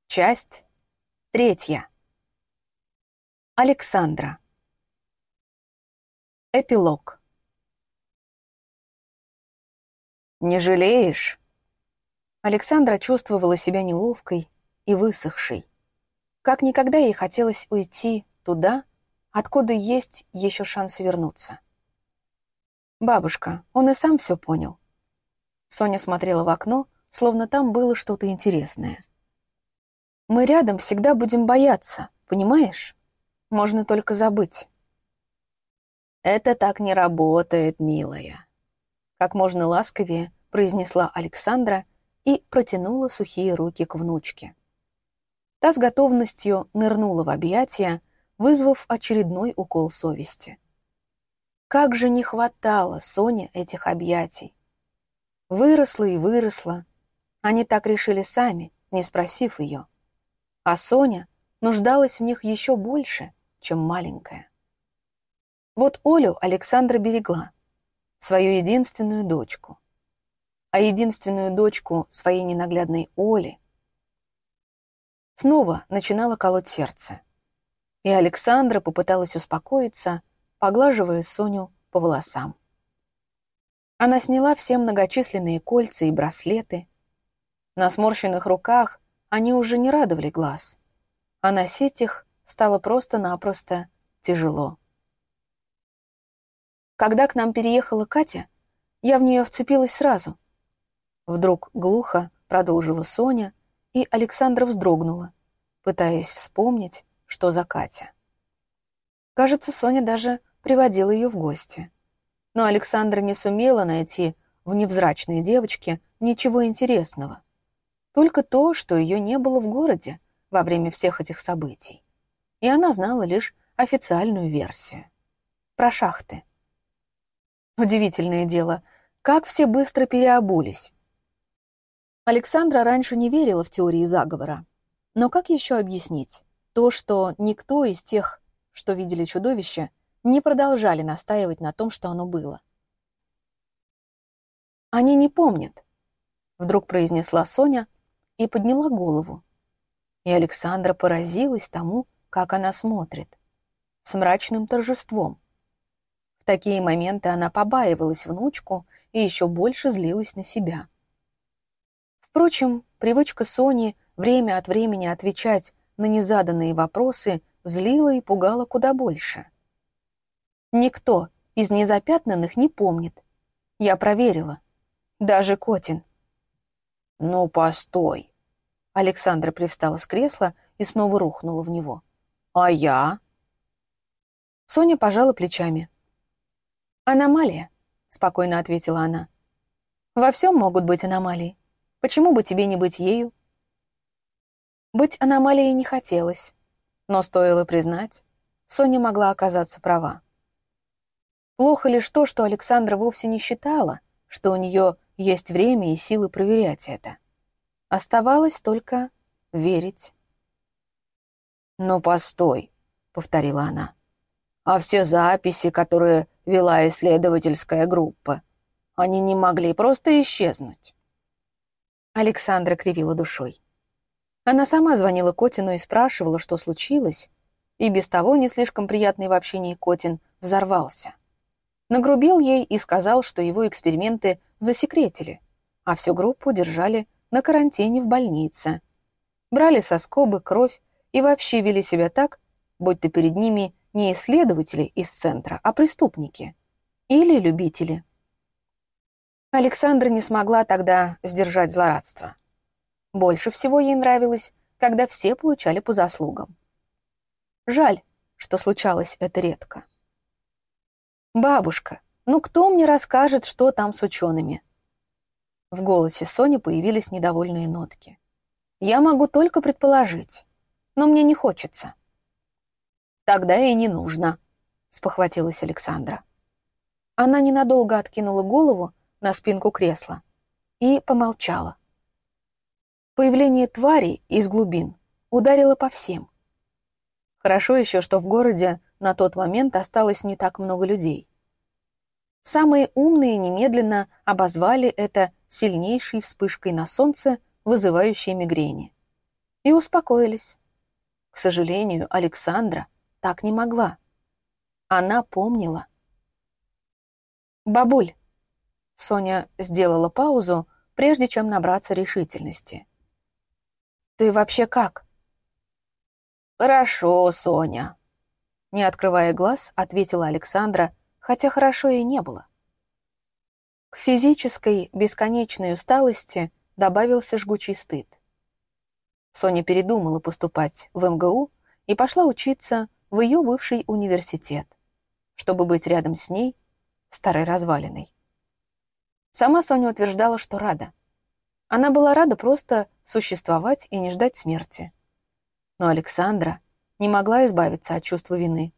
Часть 3. Александра. Эпилог. «Не жалеешь?» Александра чувствовала себя неловкой и высохшей. Как никогда ей хотелось уйти туда, откуда есть еще шанс вернуться. «Бабушка, он и сам все понял». Соня смотрела в окно, словно там было что-то интересное. «Мы рядом всегда будем бояться, понимаешь? Можно только забыть». «Это так не работает, милая», — как можно ласковее произнесла Александра и протянула сухие руки к внучке. Та с готовностью нырнула в объятия, вызвав очередной укол совести. Как же не хватало Соне этих объятий! Выросла и выросла. Они так решили сами, не спросив ее. А Соня нуждалась в них еще больше, чем маленькая. Вот Олю Александра берегла, свою единственную дочку. А единственную дочку своей ненаглядной Оли снова начинало колоть сердце. И Александра попыталась успокоиться, поглаживая Соню по волосам. Она сняла все многочисленные кольца и браслеты. На сморщенных руках они уже не радовали глаз, а носить их стало просто-напросто тяжело. Когда к нам переехала Катя, я в нее вцепилась сразу. Вдруг глухо продолжила Соня, и Александра вздрогнула, пытаясь вспомнить, что за Катя. Кажется, Соня даже приводила ее в гости. Но Александра не сумела найти в невзрачной девочке ничего интересного. Только то, что ее не было в городе во время всех этих событий. И она знала лишь официальную версию. Про шахты. Удивительное дело, как все быстро переобулись. Александра раньше не верила в теории заговора. Но как еще объяснить то, что никто из тех, что видели чудовище, не продолжали настаивать на том, что оно было? «Они не помнят», — вдруг произнесла Соня и подняла голову. И Александра поразилась тому, как она смотрит, с мрачным торжеством. В такие моменты она побаивалась внучку и еще больше злилась на себя. Впрочем, привычка Сони время от времени отвечать на незаданные вопросы злила и пугала куда больше. Никто из незапятнанных не помнит. Я проверила. Даже Котин. «Ну, постой!» Александра привстала с кресла и снова рухнула в него. «А я?» Соня пожала плечами. «Аномалия», — спокойно ответила она. «Во всем могут быть аномалии. Почему бы тебе не быть ею?» Быть аномалией не хотелось, но стоило признать, Соня могла оказаться права. Плохо лишь то, что Александра вовсе не считала, что у нее есть время и силы проверять это. Оставалось только верить. «Ну, постой», — повторила она. «А все записи, которые вела исследовательская группа, они не могли просто исчезнуть?» Александра кривила душой. Она сама звонила Котину и спрашивала, что случилось, и без того не слишком приятный в общении Котин взорвался. Нагрубил ей и сказал, что его эксперименты засекретили, а всю группу держали на карантине в больнице. Брали со скобы кровь и вообще вели себя так, будто перед ними не исследователи из центра, а преступники или любители. Александра не смогла тогда сдержать злорадство. Больше всего ей нравилось, когда все получали по заслугам. Жаль, что случалось это редко. «Бабушка, ну кто мне расскажет, что там с учеными?» В голосе Сони появились недовольные нотки. «Я могу только предположить, но мне не хочется». «Тогда и не нужно», — спохватилась Александра. Она ненадолго откинула голову на спинку кресла и помолчала. Появление тварей из глубин ударило по всем. Хорошо еще, что в городе на тот момент осталось не так много людей. Самые умные немедленно обозвали это сильнейшей вспышкой на солнце, вызывающей мигрени. и успокоились. К сожалению, Александра так не могла. Она помнила. «Бабуль», — Соня сделала паузу, прежде чем набраться решительности. «Ты вообще как?» «Хорошо, Соня», — не открывая глаз, ответила Александра, хотя хорошо и не было. К физической бесконечной усталости добавился жгучий стыд. Соня передумала поступать в МГУ и пошла учиться в ее бывший университет, чтобы быть рядом с ней, старой развалиной. Сама Соня утверждала, что рада. Она была рада просто существовать и не ждать смерти. Но Александра не могла избавиться от чувства вины.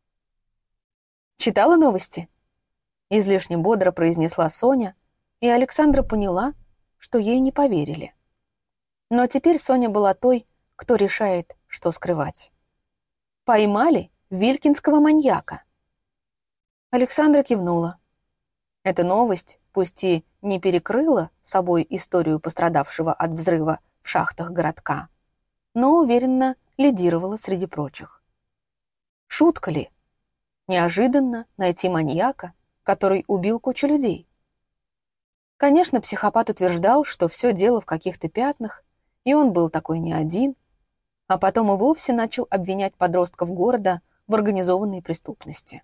«Читала новости?» Излишне бодро произнесла Соня, и Александра поняла, что ей не поверили. Но теперь Соня была той, кто решает, что скрывать. «Поймали вилькинского маньяка». Александра кивнула. Эта новость, пусть и не перекрыла собой историю пострадавшего от взрыва в шахтах городка, но уверенно лидировала среди прочих. Шутка ли? Неожиданно найти маньяка, который убил кучу людей. Конечно, психопат утверждал, что все дело в каких-то пятнах, и он был такой не один, а потом и вовсе начал обвинять подростков города в организованной преступности.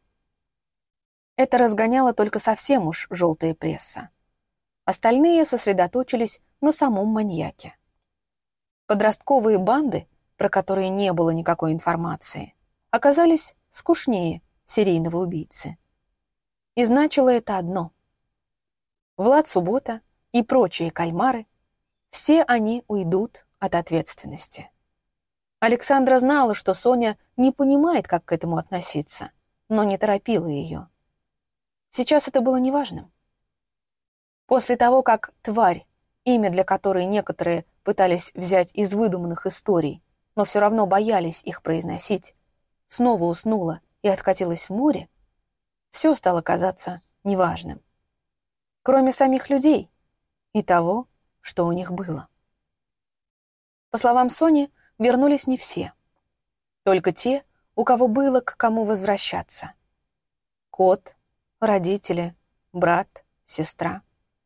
Это разгоняло только совсем уж желтая пресса. Остальные сосредоточились на самом маньяке. Подростковые банды, про которые не было никакой информации, оказались скучнее серийного убийцы. И значило это одно. Влад Суббота и прочие кальмары, все они уйдут от ответственности. Александра знала, что Соня не понимает, как к этому относиться, но не торопила ее. Сейчас это было неважным. После того, как тварь, имя для которой некоторые пытались взять из выдуманных историй, но все равно боялись их произносить, снова уснула и откатилась в море, все стало казаться неважным. Кроме самих людей и того, что у них было. По словам Сони, вернулись не все. Только те, у кого было к кому возвращаться. Кот, родители, брат, сестра.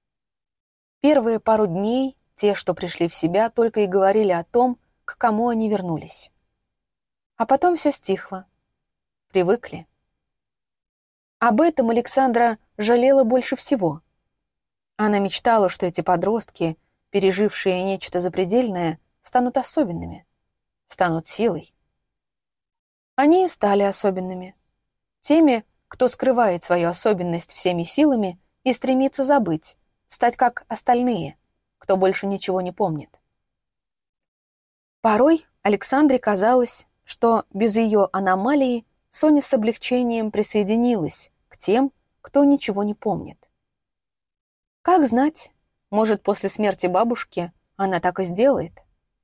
Первые пару дней те, что пришли в себя, только и говорили о том, к кому они вернулись. А потом все стихло. Привыкли. Об этом Александра жалела больше всего. Она мечтала, что эти подростки, пережившие нечто запредельное, станут особенными, станут силой. Они и стали особенными. Теми, кто скрывает свою особенность всеми силами и стремится забыть, стать как остальные, кто больше ничего не помнит. Порой Александре казалось, что без ее аномалии Соня с облегчением присоединилась к тем, кто ничего не помнит. Как знать, может, после смерти бабушки она так и сделает?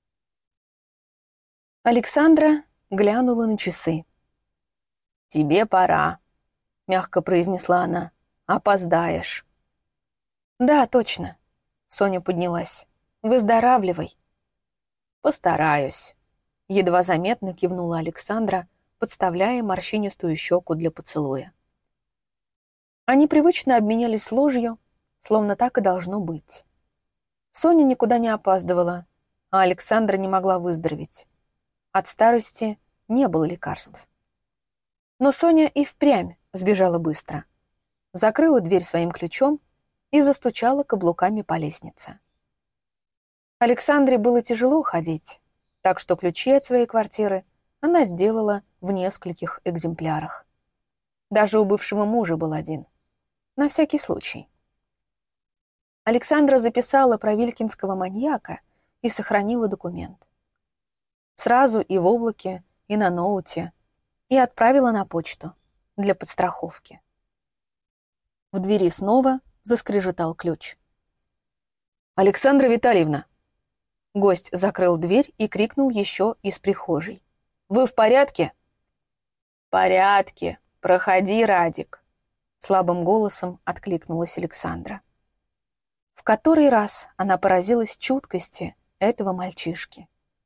Александра глянула на часы. «Тебе пора», — мягко произнесла она. «Опоздаешь». «Да, точно», — Соня поднялась. «Выздоравливай». «Постараюсь», — едва заметно кивнула Александра, подставляя морщинистую щеку для поцелуя. Они привычно обменялись ложью, словно так и должно быть. Соня никуда не опаздывала, а Александра не могла выздороветь. От старости не было лекарств. Но Соня и впрямь сбежала быстро. Закрыла дверь своим ключом и застучала каблуками по лестнице. Александре было тяжело ходить, так что ключи от своей квартиры она сделала в нескольких экземплярах. Даже у бывшего мужа был один. На всякий случай. Александра записала про вилькинского маньяка и сохранила документ. Сразу и в облаке, и на ноуте, и отправила на почту для подстраховки. В двери снова заскрежетал ключ. «Александра Витальевна!» Гость закрыл дверь и крикнул еще из прихожей. «Вы в порядке?» «В порядке. Проходи, Радик!» Слабым голосом откликнулась Александра. В который раз она поразилась чуткости этого мальчишки.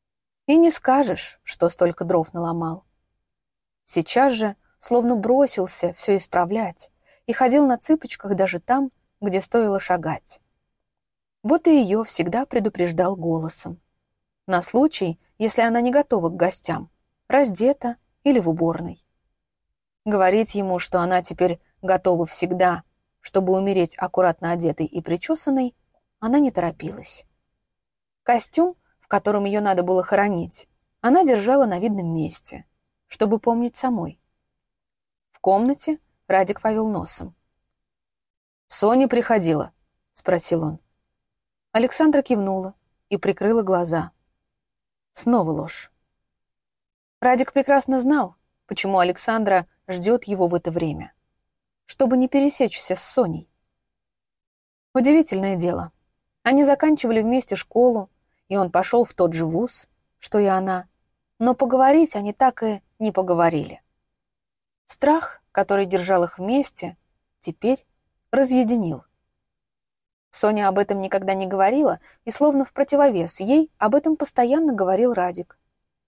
И не скажешь, что столько дров наломал. Сейчас же словно бросился все исправлять и ходил на цыпочках даже там, где стоило шагать. Вот и ее всегда предупреждал голосом. На случай, если она не готова к гостям, раздета или в уборной. Говорить ему, что она теперь готова всегда, чтобы умереть аккуратно одетой и причесанной, она не торопилась. Костюм, в котором ее надо было хоронить, она держала на видном месте, чтобы помнить самой. В комнате Радик повел носом. «Соня приходила?» — спросил он. Александра кивнула и прикрыла глаза. Снова ложь. Радик прекрасно знал, почему Александра ждет его в это время, чтобы не пересечься с Соней. Удивительное дело. Они заканчивали вместе школу, и он пошел в тот же вуз, что и она, но поговорить они так и не поговорили. Страх, который держал их вместе, теперь разъединил. Соня об этом никогда не говорила, и словно в противовес ей об этом постоянно говорил Радик.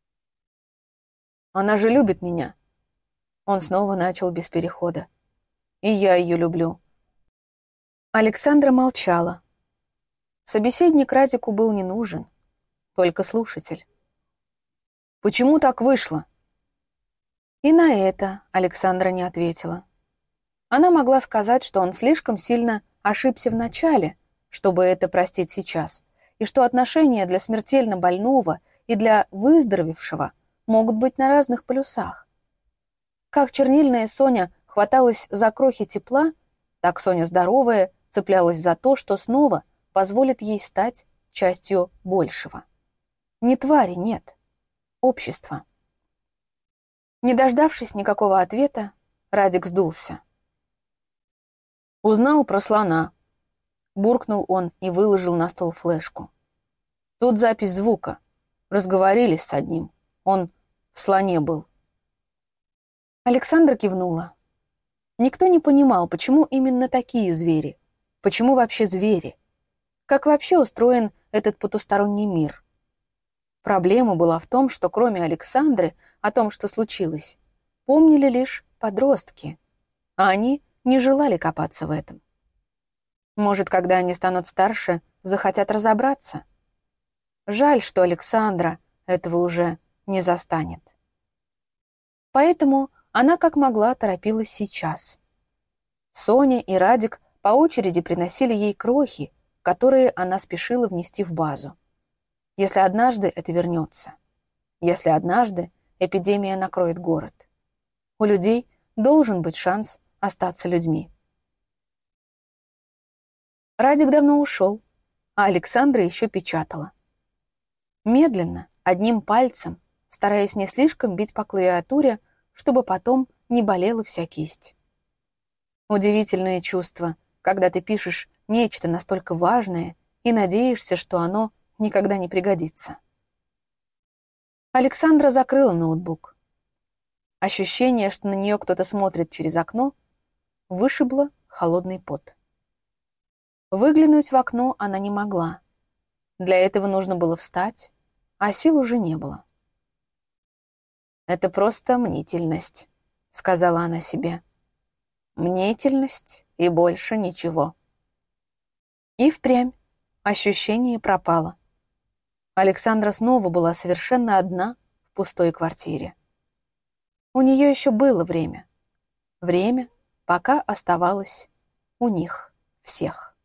«Она же любит меня». Он снова начал без перехода. «И я ее люблю». Александра молчала. Собеседник Радику был не нужен, только слушатель. «Почему так вышло?» И на это Александра не ответила. Она могла сказать, что он слишком сильно ошибся в начале, чтобы это простить сейчас, и что отношения для смертельно больного и для выздоровевшего могут быть на разных полюсах. Как чернильная Соня хваталась за крохи тепла, так Соня здоровая цеплялась за то, что снова позволит ей стать частью большего. Не твари, нет, общества. Не дождавшись никакого ответа, Радик сдулся. «Узнал про слона», — буркнул он и выложил на стол флешку. «Тут запись звука. Разговорились с одним. Он в слоне был». Александра кивнула. Никто не понимал, почему именно такие звери. Почему вообще звери? Как вообще устроен этот потусторонний мир? Проблема была в том, что кроме Александры о том, что случилось, помнили лишь подростки, а они не желали копаться в этом. Может, когда они станут старше, захотят разобраться? Жаль, что Александра этого уже не застанет. Поэтому она как могла торопилась сейчас. Соня и Радик по очереди приносили ей крохи, которые она спешила внести в базу. Если однажды это вернется. Если однажды эпидемия накроет город. У людей должен быть шанс остаться людьми. Радик давно ушел, а Александра еще печатала. Медленно, одним пальцем, стараясь не слишком бить по клавиатуре, чтобы потом не болела вся кисть. Удивительное чувство, когда ты пишешь нечто настолько важное и надеешься, что оно никогда не пригодится. Александра закрыла ноутбук. Ощущение, что на нее кто-то смотрит через окно, вышибло холодный пот. Выглянуть в окно она не могла. Для этого нужно было встать, а сил уже не было. «Это просто мнительность», — сказала она себе. «Мнительность и больше ничего». И впрямь ощущение пропало. Александра снова была совершенно одна в пустой квартире. У нее еще было время. Время, пока оставалось у них всех.